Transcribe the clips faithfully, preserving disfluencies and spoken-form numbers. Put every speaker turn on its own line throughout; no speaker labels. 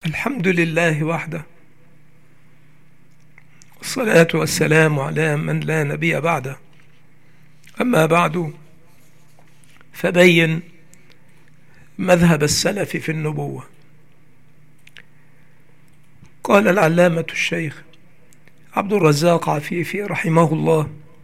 الحمد لله وحده، والصلاة والسلام على من لا نبي بعده. أما بعد، فبين مذهب السلف في النبوة. قال العلامة الشيخ عبد الرزاق عفيفي رحمه الله: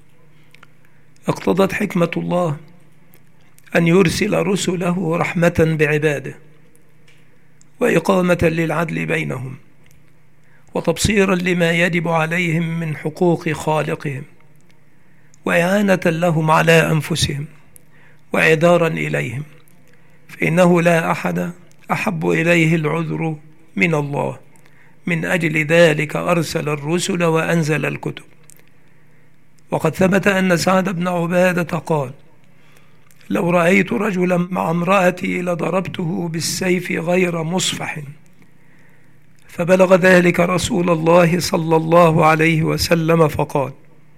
اقتضت حكمة الله أن يرسل رسله رحمة بعباده، وإقامة للعدل بينهم، وتبصيرا لما يجب عليهم من حقوق خالقهم، وإعانة لهم على أنفسهم، وإعذارا إليهم، فإنه لا أحد أحب إليه العذر من الله. من أجل ذلك أرسل الرسل وأنزل الكتب. وقد ثبت أن سعد بن عبادة قال: لو رأيت رجلا مع امرأتي لضربته بالسيف غير مصفح. فبلغ ذلك رسول الله صلى الله عليه وسلم فقال: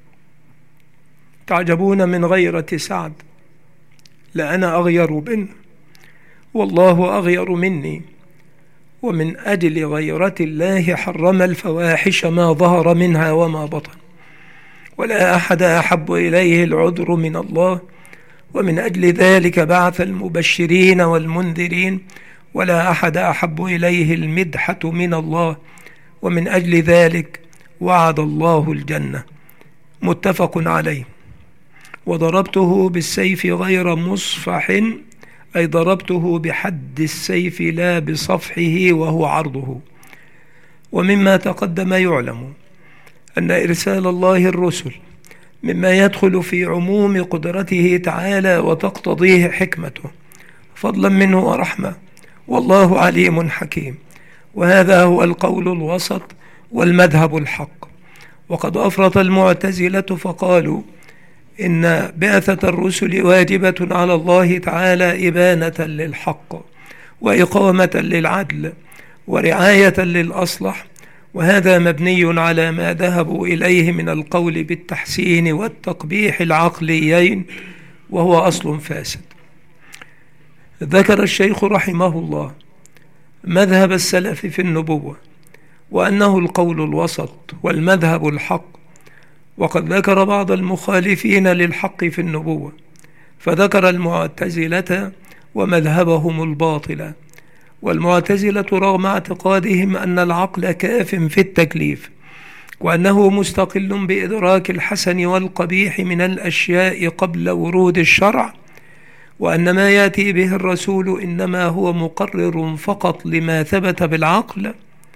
تعجبون من غيرة سعد، لأنا أغير منه، والله أغير مني، ومن أجل غيرة الله حرم الفواحش ما ظهر منها وما بطن، ولا أحد أحب إليه العذر من الله، ومن أجل ذلك بعث المبشرين والمنذرين، ولا أحد أحب إليه المدحة من الله، ومن أجل ذلك وعد الله الجنة. متفق عليه. وضربته بالسيف غير مصفح، أي ضربته بحد السيف لا بصفحه وهو عرضه. ومما تقدم يعلم أن إرسال الله الرسل مما يدخل في عموم قدرته تعالى وتقتضيه حكمته، فضلا منه ورحمة، والله عليم حكيم. وهذا هو القول الوسط والمذهب الحق. وقد أفرط المعتزلة فقالوا إن بعثة الرسل واجبة على الله تعالى إبانة للحق، وإقامة للعدل، ورعاية للأصلح، وهذا مبني على ما ذهبوا إليه من القول بالتحسين والتقبيح العقليين، وهو أصل فاسد. ذكر الشيخ رحمه الله مذهب السلف في النبوة، وأنه القول الوسط والمذهب الحق. وقد ذكر بعض المخالفين للحق في النبوة، فذكر المعتزلة ومذهبهم الباطل. والمعتزلة رغم اعتقادهم أن العقل كاف في التكليف، وأنه مستقل بإدراك الحسن والقبيح من الأشياء قبل ورود الشرع، وأن ما يأتي به الرسول إنما هو مقرر فقط لما ثبت بالعقل.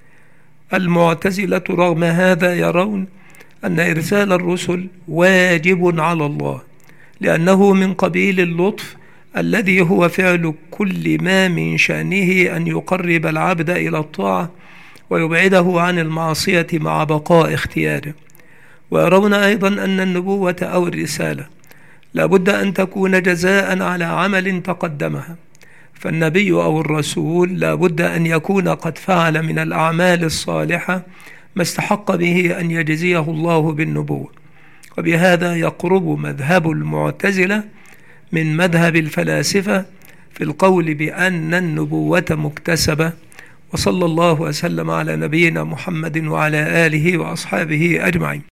المعتزلة رغم هذا يرون أن إرسال الرسل واجب على الله، لأنه من قبيل اللطف الذي هو فعل كل ما من شأنه أن يقرب العبد إلى الطاعة ويبعده عن المعصية مع بقاء اختياره. ويرون أيضا أن النبوة أو الرسالة لابد أن تكون جزاء على عمل تقدمها، فالنبي أو الرسول لابد أن يكون قد فعل من الأعمال الصالحة ما استحق به أن يجزيه الله بالنبوة. وبهذا يقرب مذهب المعتزلة من مذهب الفلاسفة في القول بأن النبوة مكتسبة. وصلى الله وسلم على نبينا محمد وعلى آله وأصحابه أجمعين.